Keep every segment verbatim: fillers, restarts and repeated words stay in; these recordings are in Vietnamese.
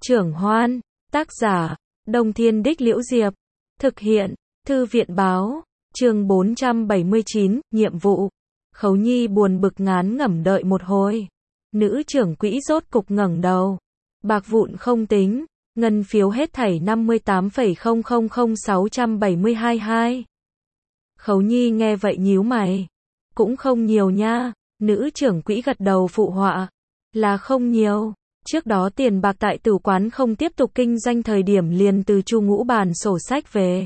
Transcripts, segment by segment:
Trưởng Hoan, tác giả, Đông Thiên Đích Liễu Diệp, thực hiện, Thư viện Báo, chương bốn trăm bảy mươi chín, nhiệm vụ. Khấu Nhi buồn bực ngán ngẩm đợi một hồi. Nữ trưởng quỹ rốt cục ngẩng đầu. Bạc vụn không tính, ngân phiếu hết thảy năm mươi tám phẩy không không không sáu bảy hai hai. Khấu Nhi nghe vậy nhíu mày. Cũng không nhiều nha. Nữ trưởng quỹ gật đầu phụ họa. Là không nhiều. Trước đó tiền bạc tại tử quán không tiếp tục kinh doanh thời điểm liền từ Chu Ngũ bàn sổ sách về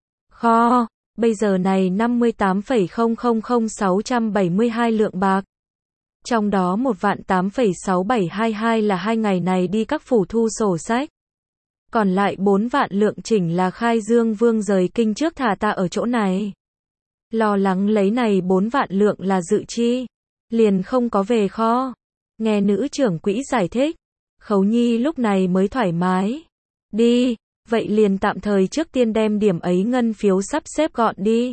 kho, bây giờ này năm mươi tám phẩy không không không sáu bảy hai lượng bạc. Trong đó một vạn tám phẩy sáu bảy hai hai là hai ngày này đi các phủ thu sổ sách. Còn lại bốn vạn lượng chỉnh là Khai Dương Vương rời kinh trước thả ta ở chỗ này. Lo lắng lấy này bốn vạn lượng là dự chi, liền không có về kho. Nghe nữ trưởng quỹ giải thích, Khấu Nhi lúc này mới thoải mái. Đi, vậy liền tạm thời trước tiên đem điểm ấy ngân phiếu sắp xếp gọn đi.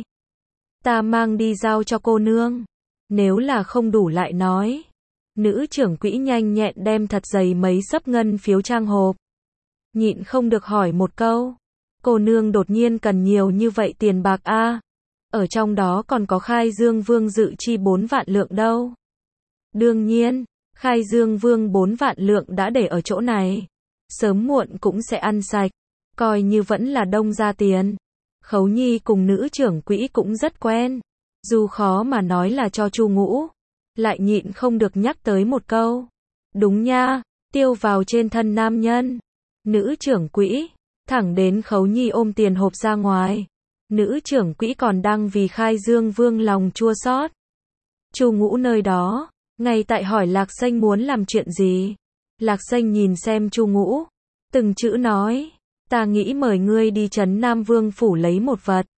Ta mang đi giao cho cô nương. Nếu là không đủ lại nói. Nữ trưởng quỹ nhanh nhẹn đem thật dày mấy xấp ngân phiếu trang hộp. Nhịn không được hỏi một câu. Cô nương đột nhiên cần nhiều như vậy tiền bạc a? À? Ở trong đó còn có Khai Dương Vương dự chi bốn vạn lượng đâu. Đương nhiên. Khai Dương Vương bốn vạn lượng đã để ở chỗ này. Sớm muộn cũng sẽ ăn sạch. Coi như vẫn là đông ra tiền. Khấu Nhi cùng nữ trưởng quỹ cũng rất quen. Dù khó mà nói là cho Chu Ngũ. Lại nhịn không được nhắc tới một câu. Đúng nha, tiêu vào trên thân nam nhân. Nữ trưởng quỹ. Thẳng đến Khấu Nhi ôm tiền hộp ra ngoài. Nữ trưởng quỹ còn đang vì Khai Dương Vương lòng chua xót. Chu Ngũ nơi đó. Ngay tại hỏi Lạc Xanh muốn làm chuyện gì. Lạc Xanh nhìn xem Chu Ngũ. Từng chữ nói. Ta nghĩ mời ngươi đi trấn Nam Vương phủ lấy một vật.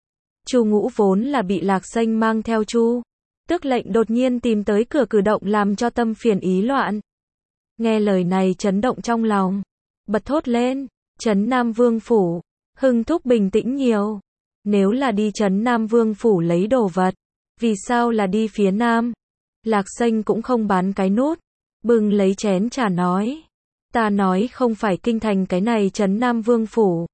Chu Ngũ vốn là bị Lạc Xanh mang theo Chu Tước Lệnh đột nhiên tìm tới cửa cử động làm cho tâm phiền ý loạn. Nghe lời này chấn động trong lòng. Bật thốt lên. Trấn Nam Vương phủ. Hưng thúc bình tĩnh nhiều. Nếu là đi trấn Nam Vương phủ lấy đồ vật. Vì sao là đi phía Nam? Lạc Xanh cũng không bán cái nút. Bưng lấy chén trà nói. Ta nói không phải kinh thành cái này trấn Nam Vương phủ.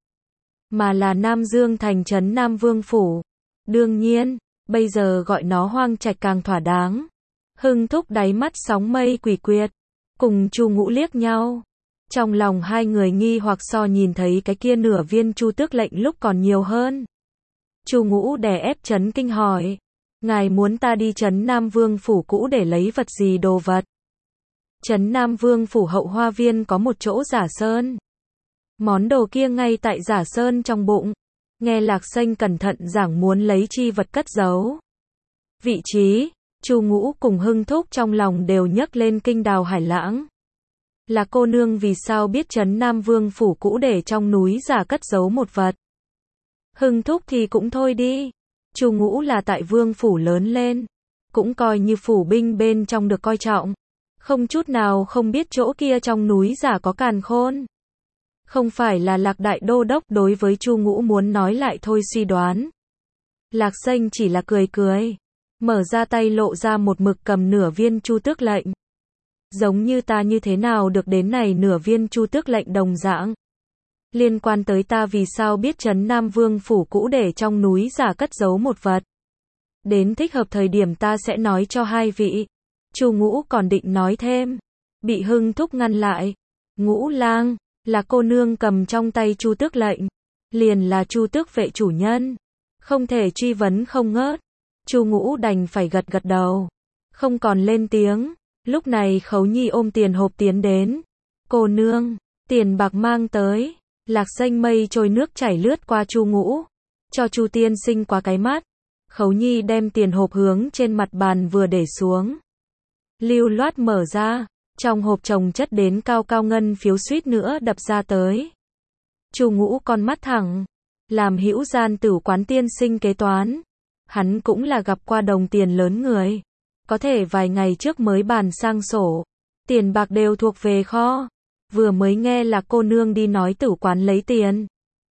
Mà là Nam Dương thành trấn Nam Vương phủ. Đương nhiên, bây giờ gọi nó Hoang Trạch càng thỏa đáng. Hưng thúc đáy mắt sóng mây quỷ quyệt. Cùng Chu Ngũ liếc nhau. Trong lòng hai người nghi hoặc so nhìn thấy cái kia nửa viên Chu Tước Lệnh lúc còn nhiều hơn. Chu Ngũ đè ép chấn kinh hỏi. Ngài muốn ta đi trấn Nam Vương phủ cũ để lấy vật gì đồ vật? Trấn Nam Vương phủ hậu hoa viên có một chỗ giả sơn. Món đồ kia ngay tại giả sơn trong bụng. Nghe Lạc Xanh cẩn thận giảng muốn lấy chi vật cất giấu. Vị trí, Chu Ngũ cùng Hưng thúc trong lòng đều nhấc lên kinh đào hải lãng. Là cô nương vì sao biết trấn Nam Vương phủ cũ để trong núi giả cất giấu một vật? Hưng thúc thì cũng thôi đi. Chu Ngũ là tại Vương phủ lớn lên, cũng coi như phủ binh bên trong được coi trọng, không chút nào không biết chỗ kia trong núi giả có càn khôn. Không phải là Lạc đại đô đốc đối với Chu Ngũ muốn nói lại thôi suy đoán. Lạc Xanh chỉ là cười cười, mở ra tay lộ ra một mực cầm nửa viên Chu Tước Lệnh. Giống như ta như thế nào được đến này nửa viên Chu Tước Lệnh đồng dạng. Liên quan tới ta vì sao biết trấn Nam Vương phủ cũ để trong núi giả cất giấu một vật. Đến thích hợp thời điểm ta sẽ nói cho hai vị. Chu Ngũ còn định nói thêm. Bị Hưng thúc ngăn lại. Ngũ lang, là cô nương cầm trong tay Chu Tước Lệnh. Liền là Chu Tước vệ chủ nhân. Không thể truy vấn không ngớt. Chu Ngũ đành phải gật gật đầu. Không còn lên tiếng. Lúc này Khấu Nhi ôm tiền hộp tiến đến. Cô nương, tiền bạc mang tới. Lạc Xanh mây trôi nước chảy lướt qua Chu Ngũ. Cho Chu tiên sinh qua cái mắt. Khấu Nhi đem tiền hộp hướng trên mặt bàn vừa để xuống. Lưu loát mở ra. Trong hộp chồng chất đến cao cao ngân phiếu suýt nữa đập ra tới. Chu Ngũ con mắt thẳng. Làm hữu gian tử quán tiên sinh kế toán. Hắn cũng là gặp qua đồng tiền lớn người. Có thể vài ngày trước mới bàn sang sổ. Tiền bạc đều thuộc về kho. Vừa mới nghe là cô nương đi nói tử quán lấy tiền.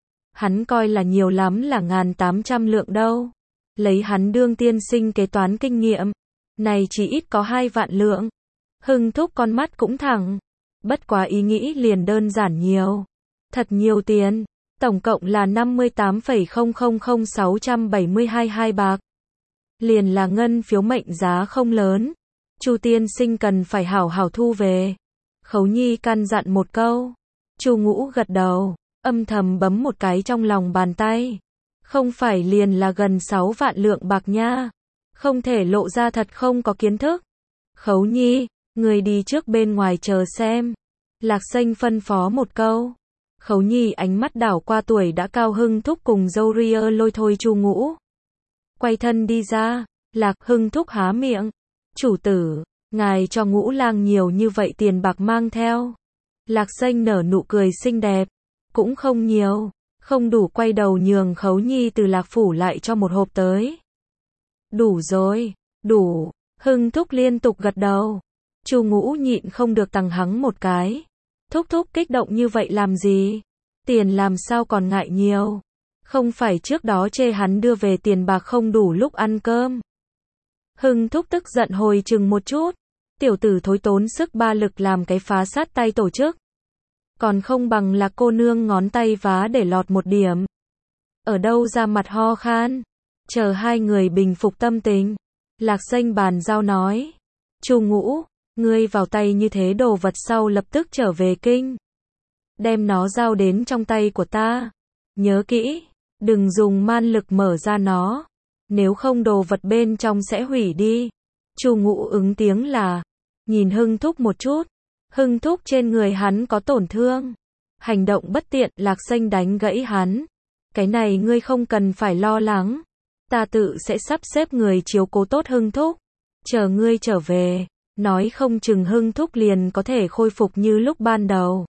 Hắn coi là nhiều lắm là ngàn tám trăm lượng đâu. Lấy hắn đương tiên sinh kế toán kinh nghiệm. Này chỉ ít có hai vạn lượng. Hưng thúc con mắt cũng thẳng. Bất quá ý nghĩ liền đơn giản nhiều. Thật nhiều tiền. Tổng cộng là năm mươi tám phẩy không không không sáu bảy hai hai bạc. Liền là ngân phiếu mệnh giá không lớn. Chu tiên sinh cần phải hảo hảo thu về. Khấu Nhi căn dặn một câu. Chu Ngũ gật đầu, âm thầm bấm một cái trong lòng bàn tay. Không phải liền là gần sáu vạn lượng bạc nha. Không thể lộ ra thật không có kiến thức. Khấu Nhi, người đi trước bên ngoài chờ xem. Lạc Xanh phân phó một câu. Khấu Nhi ánh mắt đảo qua tuổi đã cao Hưng Thúc cùng dâu ria lôi thôi Chu Ngũ. Quay thân đi ra, Lạc Hưng Thúc há miệng. Chủ tử, ngài cho Ngũ lang nhiều như vậy tiền bạc mang theo. Lạc Xanh nở nụ cười xinh đẹp. Cũng không nhiều, không đủ, quay đầu nhường Khấu Nhi từ Lạc Phủ lại cho một hộp tới. Đủ rồi, đủ, Hưng Thúc liên tục gật đầu. Chu Ngũ nhịn không được tằng hắng một cái. Thúc thúc kích động như vậy làm gì? Tiền làm sao còn ngại nhiều? Không phải trước đó chê hắn đưa về tiền bạc không đủ lúc ăn cơm. Hưng Thúc tức giận hồi chừng một chút. Tiểu tử thối tốn sức ba lực làm cái phá sát tay tổ chức. Còn không bằng là cô nương ngón tay vá để lọt một điểm. Ở đâu ra mặt ho khan. Chờ hai người bình phục tâm tình. Lạc Xanh bàn giao nói. Chu Ngũ, ngươi vào tay như thế đồ vật sau lập tức trở về kinh. Đem nó giao đến trong tay của ta. Nhớ kỹ, đừng dùng man lực mở ra nó. Nếu không đồ vật bên trong sẽ hủy đi. Chu Ngũ ứng tiếng là. Nhìn Hưng Thúc một chút. Hưng Thúc trên người hắn có tổn thương. Hành động bất tiện, Lạc Xanh đánh gãy hắn. Cái này ngươi không cần phải lo lắng. Ta tự sẽ sắp xếp người chiếu cố tốt Hưng Thúc. Chờ ngươi trở về, nói không chừng Hưng Thúc liền có thể khôi phục như lúc ban đầu.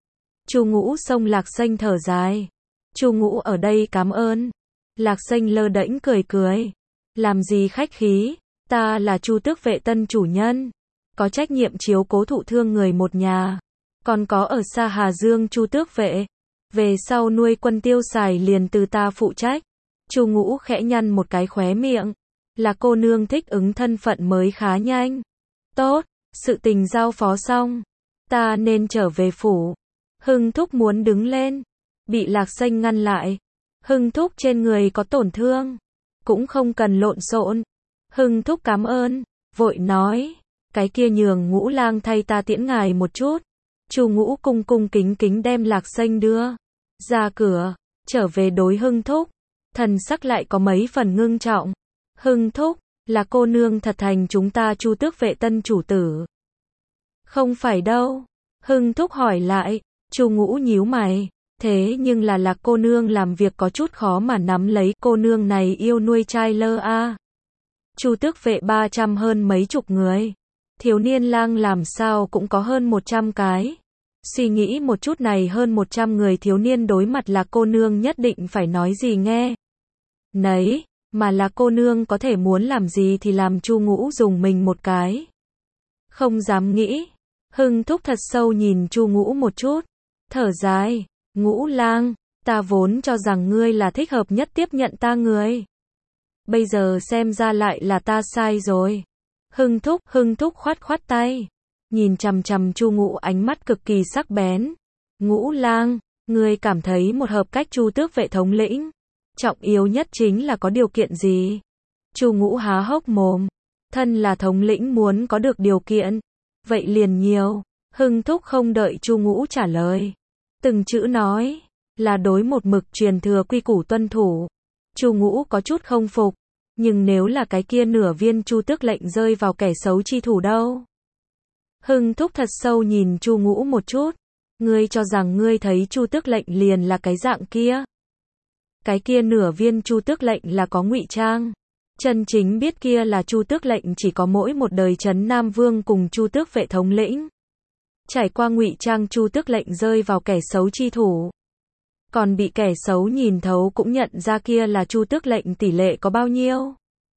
Chu Ngũ xông Lạc Xanh thở dài. Chu Ngũ ở đây cảm ơn. Lạc Xanh lơ đễnh cười cười. Làm gì khách khí, ta là Chu Tước vệ tân chủ nhân. Có trách nhiệm chiếu cố thụ thương người một nhà. Còn có ở xa Hà Dương Chu Tước vệ. Về sau nuôi quân tiêu xài liền từ ta phụ trách. Chu Ngũ khẽ nhăn một cái khóe miệng. Là cô nương thích ứng thân phận mới khá nhanh. Tốt, sự tình giao phó xong. Ta nên trở về phủ. Hưng Thúc muốn đứng lên. Bị Lạc Xanh ngăn lại. Hưng Thúc trên người có tổn thương. Cũng không cần lộn xộn. Hưng Thúc cảm ơn. Vội nói. Cái kia nhường Ngũ lang thay ta tiễn ngài một chút. Chu Ngũ cung cung kính kính đem Lạc Xanh đưa ra cửa. Trở về đối Hưng Thúc. Thần sắc lại có mấy phần ngưng trọng. Hưng Thúc, là cô nương thật thành chúng ta Chu Tước vệ tân chủ tử. Không phải đâu. Hưng Thúc hỏi lại. Chu Ngũ nhíu mày. Thế nhưng là Lạc cô nương làm việc có chút khó mà nắm lấy. Cô nương này yêu nuôi trai lơ a. Chu Tước vệ ba trăm hơn mấy chục người. Thiếu niên lang làm sao cũng có hơn một trăm cái. Suy nghĩ một chút này hơn một trăm người thiếu niên đối mặt Lạc cô nương nhất định phải nói gì nghe. Nấy, mà Lạc cô nương có thể muốn làm gì thì làm. Chu Ngũ dùng mình một cái. Không dám nghĩ. Hưng Thúc thật sâu nhìn Chu Ngũ một chút. Thở dài. Ngũ lang, ta vốn cho rằng ngươi là thích hợp nhất tiếp nhận ta người. Bây giờ xem ra lại là ta sai rồi. Hưng Thúc, Hưng Thúc khoát khoát tay. Nhìn chằm chằm Chu Ngũ ánh mắt cực kỳ sắc bén. Ngũ lang, ngươi cảm thấy một hợp cách Chu Tước vệ thống lĩnh. Trọng yếu nhất chính là có điều kiện gì? Chu Ngũ há hốc mồm. Thân là thống lĩnh muốn có được điều kiện. Vậy liền nhiều. Hưng Thúc không đợi Chu Ngũ trả lời. Từng chữ nói. Là đối một mực truyền thừa quy củ tuân thủ. Chu Ngũ có chút không phục. Nhưng nếu là cái kia nửa viên Chu Tước lệnh rơi vào kẻ xấu chi thủ đâu? Hưng Thúc thật sâu nhìn Chu Ngũ một chút. Ngươi cho rằng ngươi thấy Chu Tước lệnh liền là cái dạng kia? Cái kia nửa viên Chu Tước lệnh là có ngụy trang. Chân chính biết kia là Chu Tước lệnh chỉ có mỗi một đời Trấn Nam Vương cùng Chu Tước vệ thống lĩnh. Trải qua ngụy trang Chu Tước lệnh rơi vào kẻ xấu chi thủ. Còn bị kẻ xấu nhìn thấu cũng nhận ra kia là Chu Tước lệnh tỷ lệ có bao nhiêu.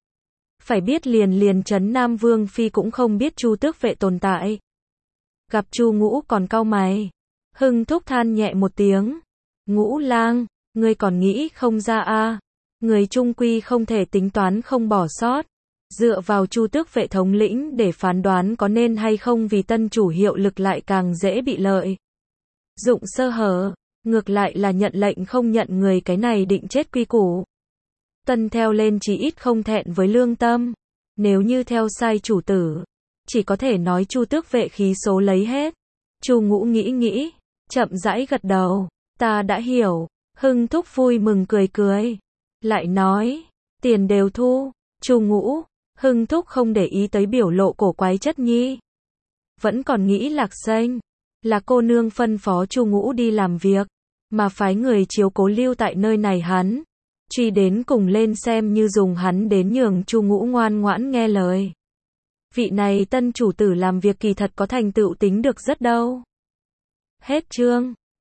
Phải biết liền liền Trấn Nam Vương Phi cũng không biết Chu Tước vệ tồn tại. Gặp Chu Ngũ còn cau mày. Hưng Thúc than nhẹ một tiếng. Ngũ lang, ngươi còn nghĩ không ra a? Người trung quy không thể tính toán không bỏ sót. dựa vào Chu Tước vệ thống lĩnh để phán đoán có nên hay không vì tân chủ hiệu lực lại càng dễ bị lợi dụng sơ hở, ngược lại là nhận lệnh không nhận người cái này định chết quy củ. Tân theo lên chí ít không thẹn với lương tâm, nếu như theo sai chủ tử, chỉ có thể nói Chu Tước vệ khí số lấy hết. Chu Ngũ nghĩ nghĩ, chậm rãi gật đầu, ta đã hiểu. Hưng Thúc vui mừng cười cười, lại nói, tiền đều thu. Chu Ngũ, Hưng Thúc không để ý tới biểu lộ cổ quái chất nhi, vẫn còn nghĩ Lạc Xanh là cô nương phân phó Chu Ngũ đi làm việc, mà phái người chiếu cố lưu tại nơi này hắn, truy đến cùng lên xem như dùng hắn đến nhường Chu Ngũ ngoan ngoãn nghe lời. Vị này tân chủ tử làm việc kỳ thật có thành tựu tính được rất đâu. Hết chương.